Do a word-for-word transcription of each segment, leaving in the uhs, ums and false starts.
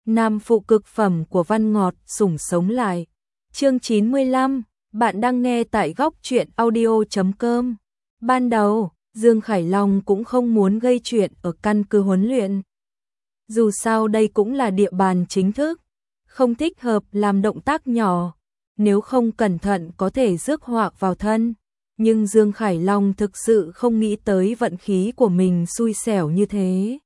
Nam phụ cực phẩm của Văn Ngọt sủng sống lại. Chương chín mươi lăm, bạn đang nghe tại góc truyện audio chấm com. Ban đầu, Dương Khải Long cũng không muốn gây chuyện ở căn cứ huấn luyện. Dù sao đây cũng là địa bàn chính thức, không thích hợp làm động tác nhỏ, nếu không cẩn thận có thể rước họa vào thân. Nhưng Dương Khải Long thực sự không nghĩ tới vận khí của mình xui xẻo như thế.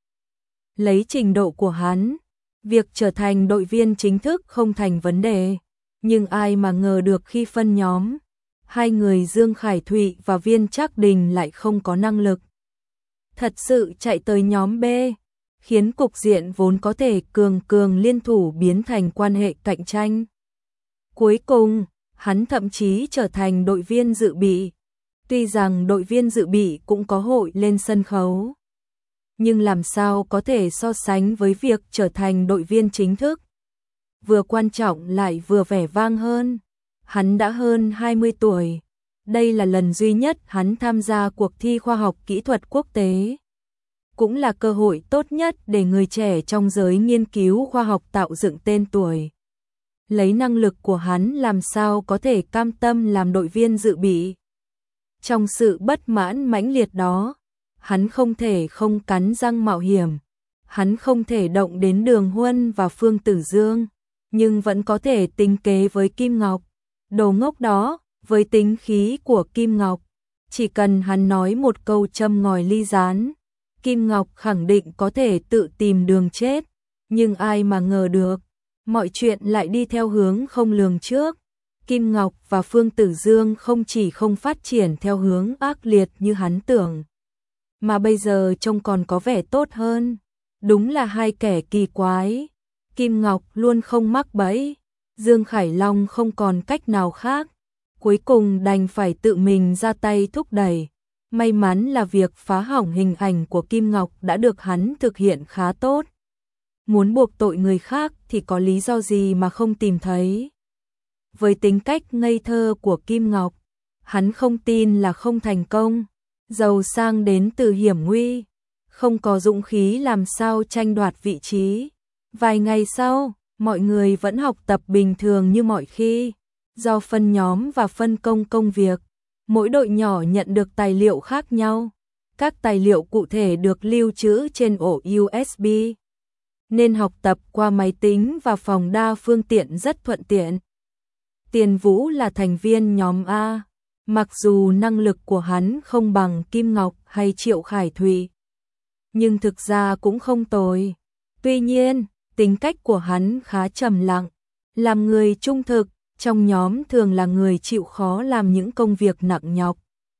Lấy trình độ của hắn, việc trở thành đội viên chính thức không thành vấn đề, nhưng ai mà ngờ được khi phân nhóm, hai người Dương Khải Thụy và Viên Trác Đình lại không có năng lực. Thật sự chạy tới nhóm B, khiến cục diện vốn có thể cường cường liên thủ biến thành quan hệ cạnh tranh. Cuối cùng, hắn thậm chí trở thành đội viên dự bị. Tuy rằng đội viên dự bị cũng có hội lên sân khấu, nhưng làm sao có thể so sánh với việc trở thành đội viên chính thức. Vừa quan trọng lại vừa vẻ vang hơn. Hắn đã hơn hai mươi tuổi. Đây là lần duy nhất hắn tham gia cuộc thi khoa học kỹ thuật quốc tế. Cũng là cơ hội tốt nhất để người trẻ trong giới nghiên cứu khoa học tạo dựng tên tuổi. Lấy năng lực của hắn làm sao có thể cam tâm làm đội viên dự bị. Trong sự bất mãn mãnh liệt đó, hắn không thể không cắn răng mạo hiểm. Hắn không thể động đến Đường Huân và Phương Tử Dương, nhưng vẫn có thể tính kế với Kim Ngọc. Đồ ngốc đó, với tính khí của Kim Ngọc, chỉ cần hắn nói một câu châm ngòi ly gián, Kim Ngọc khẳng định có thể tự tìm đường chết. Nhưng ai mà ngờ được, mọi chuyện lại đi theo hướng không lường trước. Kim Ngọc và Phương Tử Dương không chỉ không phát triển theo hướng ác liệt như hắn tưởng, mà bây giờ trông còn có vẻ tốt hơn. Đúng là hai kẻ kỳ quái. Kim Ngọc luôn không mắc bẫy, Dương Khải Long không còn cách nào khác, cuối cùng đành phải tự mình ra tay thúc đẩy. May mắn là việc phá hỏng hình ảnh của Kim Ngọc đã được hắn thực hiện khá tốt. Muốn buộc tội người khác thì có lý do gì mà không tìm thấy. Với tính cách ngây thơ của Kim Ngọc, hắn không tin là không thành công. Giàu sang đến từ hiểm nguy, không có dũng khí làm sao tranh đoạt vị trí. Vài ngày sau, mọi người vẫn học tập bình thường như mọi khi. Do phân nhóm và phân công công việc, mỗi đội nhỏ nhận được tài liệu khác nhau. Các tài liệu cụ thể được lưu trữ trên ổ u ét bê, nên học tập qua máy tính và phòng đa phương tiện rất thuận tiện. Tiền Vũ là thành viên nhóm A, mặc dù năng lực của hắn không bằng Kim Ngọc hay Triệu Khải Thụy, nhưng thực ra cũng không tồi. Tuy nhiên, tính cách của hắn khá trầm lặng, làm người trung thực, trong nhóm thường là người chịu khó làm những công việc nặng nhọc.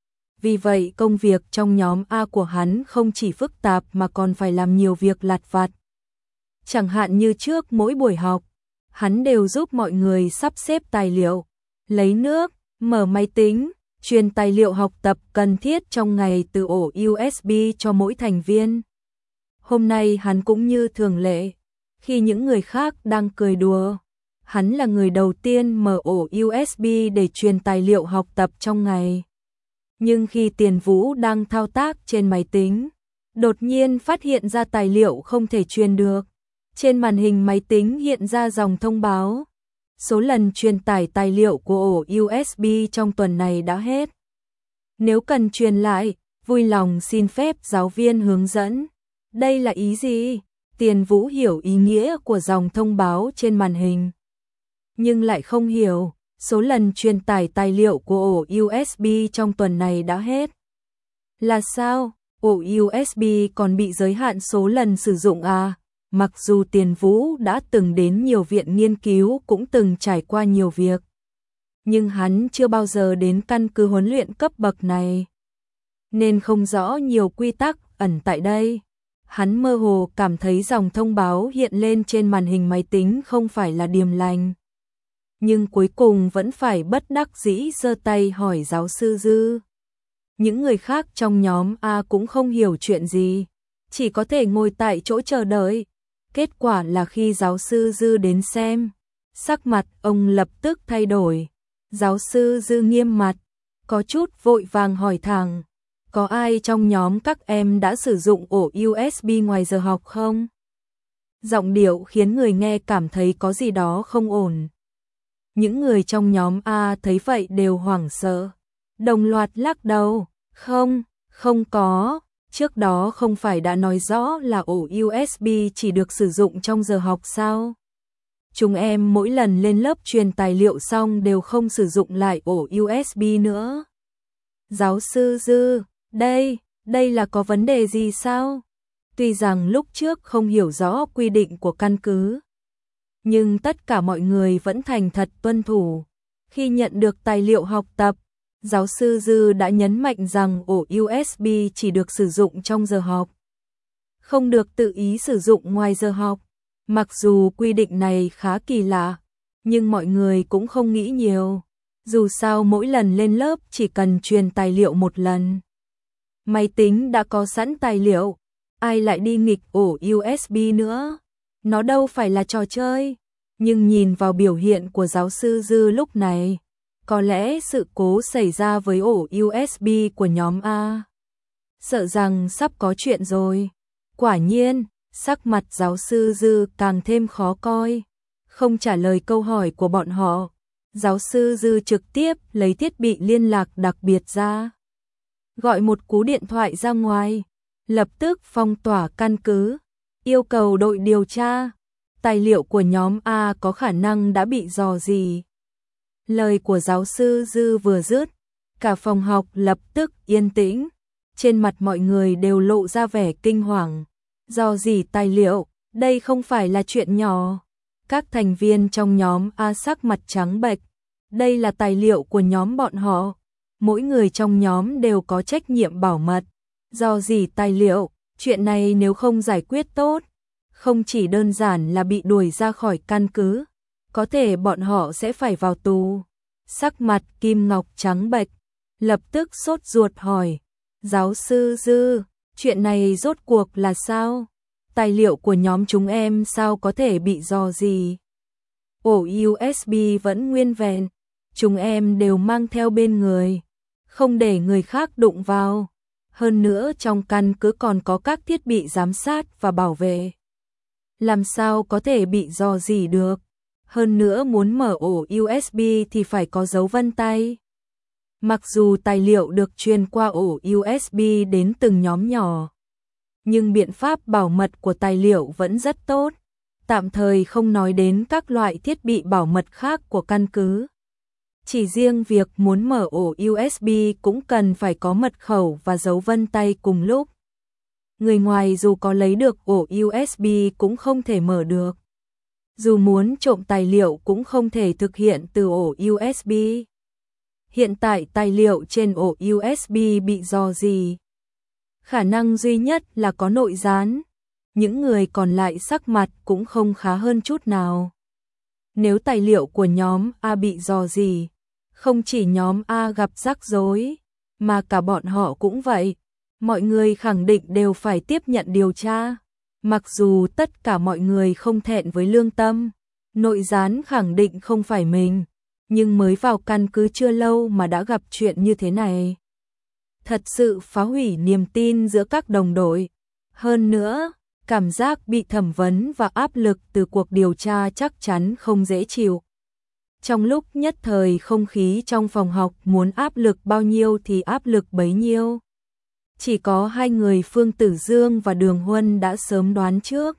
Vì vậy công việc trong nhóm A của hắn không chỉ phức tạp mà còn phải làm nhiều việc lặt vặt. Chẳng hạn như trước mỗi buổi học, hắn đều giúp mọi người sắp xếp tài liệu, lấy nước, mở máy tính, truyền tài liệu học tập cần thiết trong ngày từ ổ u ét bê cho mỗi thành viên. Hôm nay hắn cũng như thường lệ, khi những người khác đang cười đùa, hắn là người đầu tiên mở ổ u ét bê để truyền tài liệu học tập trong ngày. Nhưng khi Tiền Vũ đang thao tác trên máy tính, đột nhiên phát hiện ra tài liệu không thể truyền được. Trên màn hình máy tính hiện ra dòng thông báo. Số lần truyền tải tài liệu của ổ u ét bê trong tuần này đã hết. Nếu cần truyền lại, vui lòng xin phép giáo viên hướng dẫn. Đây là ý gì? Tiền Vũ hiểu ý nghĩa của dòng thông báo trên màn hình, nhưng lại không hiểu số lần truyền tải tài liệu của ổ u ét bê trong tuần này đã hết. Là sao? Ổ u ét bê còn bị giới hạn số lần sử dụng à? Mặc dù Tiền Vũ đã từng đến nhiều viện nghiên cứu, cũng từng trải qua nhiều việc, nhưng hắn chưa bao giờ đến căn cứ huấn luyện cấp bậc này, nên không rõ nhiều quy tắc ẩn tại đây. Hắn mơ hồ cảm thấy dòng thông báo hiện lên trên màn hình máy tính không phải là điềm lành. Nhưng cuối cùng vẫn phải bất đắc dĩ giơ tay hỏi giáo sư Dư. Những người khác trong nhóm A cũng không hiểu chuyện gì, chỉ có thể ngồi tại chỗ chờ đợi. Kết quả là khi giáo sư Dư đến xem, sắc mặt ông lập tức thay đổi. Giáo sư Dư nghiêm mặt, có chút vội vàng hỏi thẳng, có ai trong nhóm các em đã sử dụng ổ u ét bê ngoài giờ học không? Giọng điệu khiến người nghe cảm thấy có gì đó không ổn. Những người trong nhóm A thấy vậy đều hoảng sợ, đồng loạt lắc đầu, không, không có, trước đó không phải đã nói rõ là ổ u ét bê chỉ được sử dụng trong giờ học sao? Chúng em mỗi lần lên lớp truyền tài liệu xong đều không sử dụng lại ổ u ét bê nữa. Giáo sư Dư, đây, đây là có vấn đề gì sao? Tuy rằng lúc trước không hiểu rõ quy định của căn cứ, nhưng tất cả mọi người vẫn thành thật tuân thủ. Khi nhận được tài liệu học tập, giáo sư Dư đã nhấn mạnh rằng ổ u ét bê chỉ được sử dụng trong giờ học, không được tự ý sử dụng ngoài giờ học. Mặc dù quy định này khá kỳ lạ, nhưng mọi người cũng không nghĩ nhiều. Dù sao mỗi lần lên lớp chỉ cần truyền tài liệu một lần. Máy tính đã có sẵn tài liệu, ai lại đi nghịch ổ u ét bê nữa? Nó đâu phải là trò chơi. Nhưng nhìn vào biểu hiện của giáo sư Dư lúc này, có lẽ sự cố xảy ra với ổ u ét bê của nhóm A. Sợ rằng sắp có chuyện rồi. Quả nhiên, sắc mặt giáo sư Dư càng thêm khó coi. Không trả lời câu hỏi của bọn họ, giáo sư Dư trực tiếp lấy thiết bị liên lạc đặc biệt ra, gọi một cú điện thoại ra ngoài, lập tức phong tỏa căn cứ, yêu cầu đội điều tra. Tài liệu của nhóm A có khả năng đã bị rò rỉ. Lời của giáo sư Dư vừa dứt, cả phòng học lập tức yên tĩnh. Trên mặt mọi người đều lộ ra vẻ kinh hoàng. Rò rỉ tài liệu, đây không phải là chuyện nhỏ. Các thành viên trong nhóm A sắc mặt trắng bệch. Đây là tài liệu của nhóm bọn họ. Mỗi người trong nhóm đều có trách nhiệm bảo mật. Rò rỉ tài liệu, chuyện này nếu không giải quyết tốt, không chỉ đơn giản là bị đuổi ra khỏi căn cứ, có thể bọn họ sẽ phải vào tù. Sắc mặt Kim Ngọc trắng bệch, lập tức sốt ruột hỏi, giáo sư Dư, chuyện này rốt cuộc là sao? Tài liệu của nhóm chúng em sao có thể bị rò rỉ? Ổ u ét bê vẫn nguyên vẹn, chúng em đều mang theo bên người, không để người khác đụng vào. Hơn nữa trong căn cứ còn có các thiết bị giám sát và bảo vệ. Làm sao có thể bị rò rỉ được? Hơn nữa muốn mở ổ u ét bê thì phải có dấu vân tay. Mặc dù tài liệu được truyền qua ổ u ét bê đến từng nhóm nhỏ, nhưng biện pháp bảo mật của tài liệu vẫn rất tốt. Tạm thời không nói đến các loại thiết bị bảo mật khác của căn cứ. Chỉ riêng việc muốn mở ổ u ét bê cũng cần phải có mật khẩu và dấu vân tay cùng lúc. Người ngoài dù có lấy được ổ u ét bê cũng không thể mở được. Dù muốn trộm tài liệu cũng không thể thực hiện từ ổ u ét bê. Hiện tại tài liệu trên ổ u ét bê bị rò rỉ. Khả năng duy nhất là có nội gián. Những người còn lại sắc mặt cũng không khá hơn chút nào. Nếu tài liệu của nhóm A bị rò rỉ, không chỉ nhóm A gặp rắc rối, mà cả bọn họ cũng vậy. Mọi người khẳng định đều phải tiếp nhận điều tra. Mặc dù tất cả mọi người không thẹn với lương tâm, nội gián khẳng định không phải mình, nhưng mới vào căn cứ chưa lâu mà đã gặp chuyện như thế này. Thật sự phá hủy niềm tin giữa các đồng đội. Hơn nữa, cảm giác bị thẩm vấn và áp lực từ cuộc điều tra chắc chắn không dễ chịu. Trong lúc nhất thời không khí trong phòng học muốn áp lực bao nhiêu thì áp lực bấy nhiêu. Chỉ có hai người Phương Tử Dương và Đường Huân đã sớm đoán trước,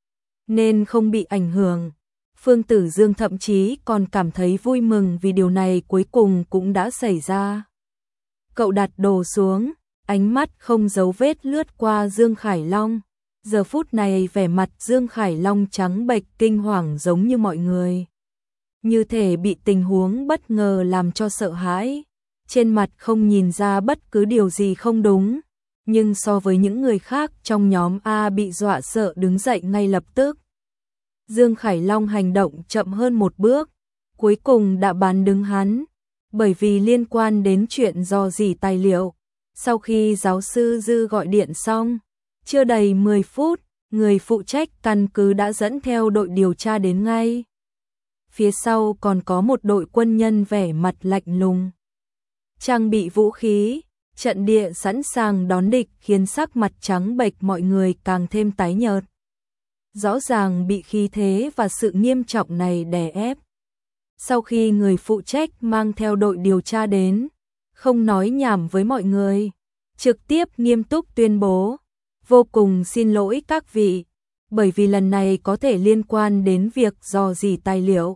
nên không bị ảnh hưởng. Phương Tử Dương thậm chí còn cảm thấy vui mừng vì điều này cuối cùng cũng đã xảy ra. Cậu đặt đồ xuống, ánh mắt không giấu vết lướt qua Dương Khải Long. Giờ phút này vẻ mặt Dương Khải Long trắng bệch kinh hoàng giống như mọi người. Như thể bị tình huống bất ngờ làm cho sợ hãi. Trên mặt không nhìn ra bất cứ điều gì không đúng. Nhưng so với những người khác trong nhóm A bị dọa sợ đứng dậy ngay lập tức. Dương Khải Long hành động chậm hơn một bước. Cuối cùng đã bán đứng hắn. Bởi vì liên quan đến chuyện rò rỉ tài liệu. Sau khi giáo sư Dư gọi điện xong, chưa đầy mười phút, người phụ trách căn cứ đã dẫn theo đội điều tra đến ngay. Phía sau còn có một đội quân nhân vẻ mặt lạnh lùng, trang bị vũ khí, trận địa sẵn sàng đón địch khiến sắc mặt trắng bệch mọi người càng thêm tái nhợt. rõ ràng bị khí thế và sự nghiêm trọng này đè ép. Sau khi người phụ trách mang theo đội điều tra đến, không nói nhảm với mọi người, trực tiếp nghiêm túc tuyên bố, vô cùng xin lỗi các vị, bởi vì lần này có thể liên quan đến việc rò rỉ tài liệu.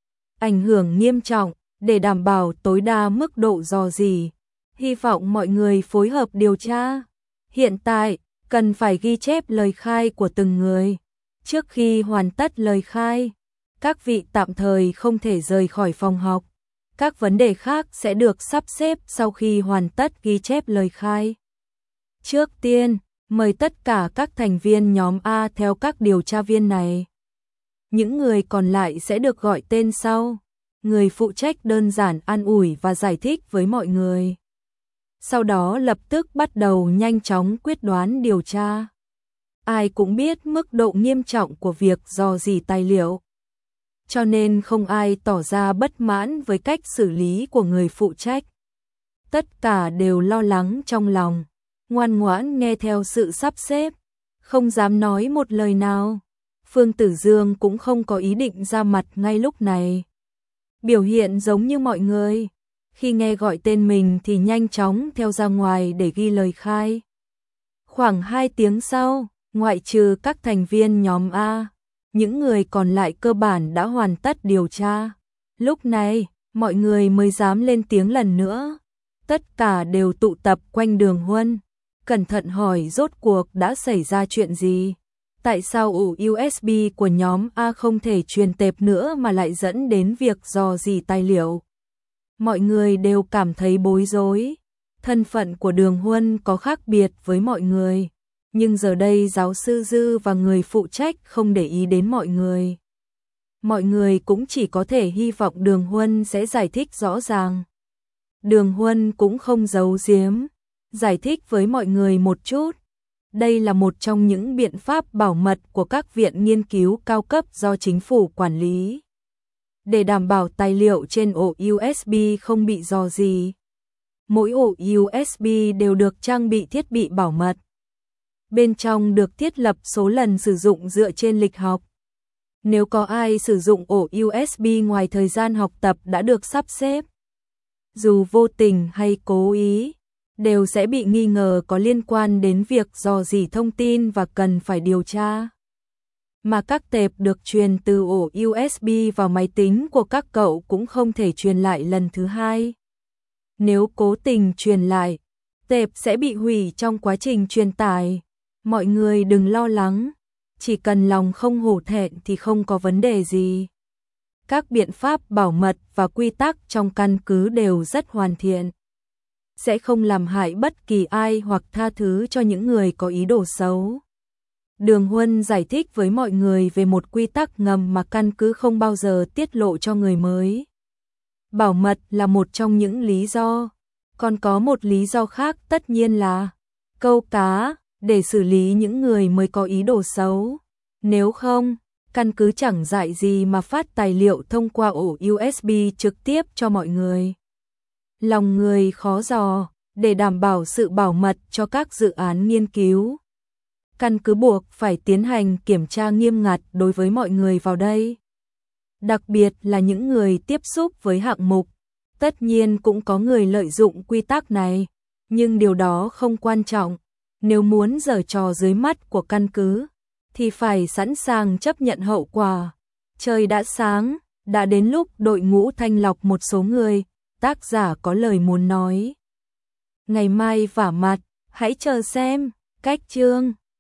Ảnh hưởng nghiêm trọng, để đảm bảo tối đa mức độ rò rỉ, hy vọng mọi người phối hợp điều tra. Hiện tại, cần phải ghi chép lời khai của từng người. Trước khi hoàn tất lời khai, các vị tạm thời không thể rời khỏi phòng học. Các vấn đề khác sẽ được sắp xếp sau khi hoàn tất ghi chép lời khai. Trước tiên, mời tất cả các thành viên nhóm A theo các điều tra viên này. Những người còn lại sẽ được gọi tên sau. Người phụ trách đơn giản an ủi và giải thích với mọi người. Sau đó lập tức bắt đầu nhanh chóng quyết đoán điều tra. Ai cũng biết mức độ nghiêm trọng của việc rò rỉ tài liệu, cho nên không ai tỏ ra bất mãn với cách xử lý của người phụ trách. Tất cả đều lo lắng trong lòng, ngoan ngoãn nghe theo sự sắp xếp, không dám nói một lời nào. Phương Tử Dương cũng không có ý định ra mặt ngay lúc này. Biểu hiện giống như mọi người, khi nghe gọi tên mình thì nhanh chóng theo ra ngoài để ghi lời khai. Khoảng hai tiếng sau, ngoại trừ các thành viên nhóm A, những người còn lại cơ bản đã hoàn tất điều tra. Lúc này, mọi người mới dám lên tiếng lần nữa. Tất cả đều tụ tập quanh Đường Huân, cẩn thận hỏi rốt cuộc đã xảy ra chuyện gì. Tại sao ổ u ét bê của nhóm A không thể truyền tệp nữa mà lại dẫn đến việc rò rỉ tài liệu? Mọi người đều cảm thấy bối rối. Thân phận của Đường Huân có khác biệt với mọi người, nhưng giờ đây giáo sư Dư và người phụ trách không để ý đến mọi người. Mọi người cũng chỉ có thể hy vọng Đường Huân sẽ giải thích rõ ràng. Đường Huân cũng không giấu giếm, giải thích với mọi người một chút. Đây là một trong những biện pháp bảo mật của các viện nghiên cứu cao cấp do chính phủ quản lý, để đảm bảo tài liệu trên ổ u ét bê không bị rò rỉ. Mỗi ổ u ét bê đều được trang bị thiết bị bảo mật. Bên trong được thiết lập số lần sử dụng dựa trên lịch học. Nếu có ai sử dụng ổ u ét bê ngoài thời gian học tập đã được sắp xếp, dù vô tình hay cố ý, đều sẽ bị nghi ngờ có liên quan đến việc rò rỉ thông tin và cần phải điều tra. Mà các tệp được truyền từ ổ u ét bê vào máy tính của các cậu cũng không thể truyền lại lần thứ hai. Nếu cố tình truyền lại, tệp sẽ bị hủy trong quá trình truyền tải. Mọi người đừng lo lắng, chỉ cần lòng không hổ thẹn thì không có vấn đề gì. Các biện pháp bảo mật và quy tắc trong căn cứ đều rất hoàn thiện, sẽ không làm hại bất kỳ ai hoặc tha thứ cho những người có ý đồ xấu. Đường Huân giải thích với mọi người về một quy tắc ngầm mà căn cứ không bao giờ tiết lộ cho người mới. Bảo mật là một trong những lý do, còn có một lý do khác tất nhiên là câu cá, để xử lý những người mới có ý đồ xấu. Nếu không, căn cứ chẳng dại gì mà phát tài liệu thông qua ổ u ét bê trực tiếp cho mọi người. Lòng người khó dò, để đảm bảo sự bảo mật cho các dự án nghiên cứu, căn cứ buộc phải tiến hành kiểm tra nghiêm ngặt đối với mọi người vào đây. Đặc biệt là những người tiếp xúc với hạng mục. Tất nhiên cũng có người lợi dụng quy tắc này, nhưng điều đó không quan trọng. Nếu muốn giở trò dưới mắt của căn cứ, thì phải sẵn sàng chấp nhận hậu quả. Trời đã sáng, đã đến lúc đội ngũ thanh lọc một số người. Tác giả có lời muốn nói. Ngày mai vả mặt, hãy chờ xem, cách chương.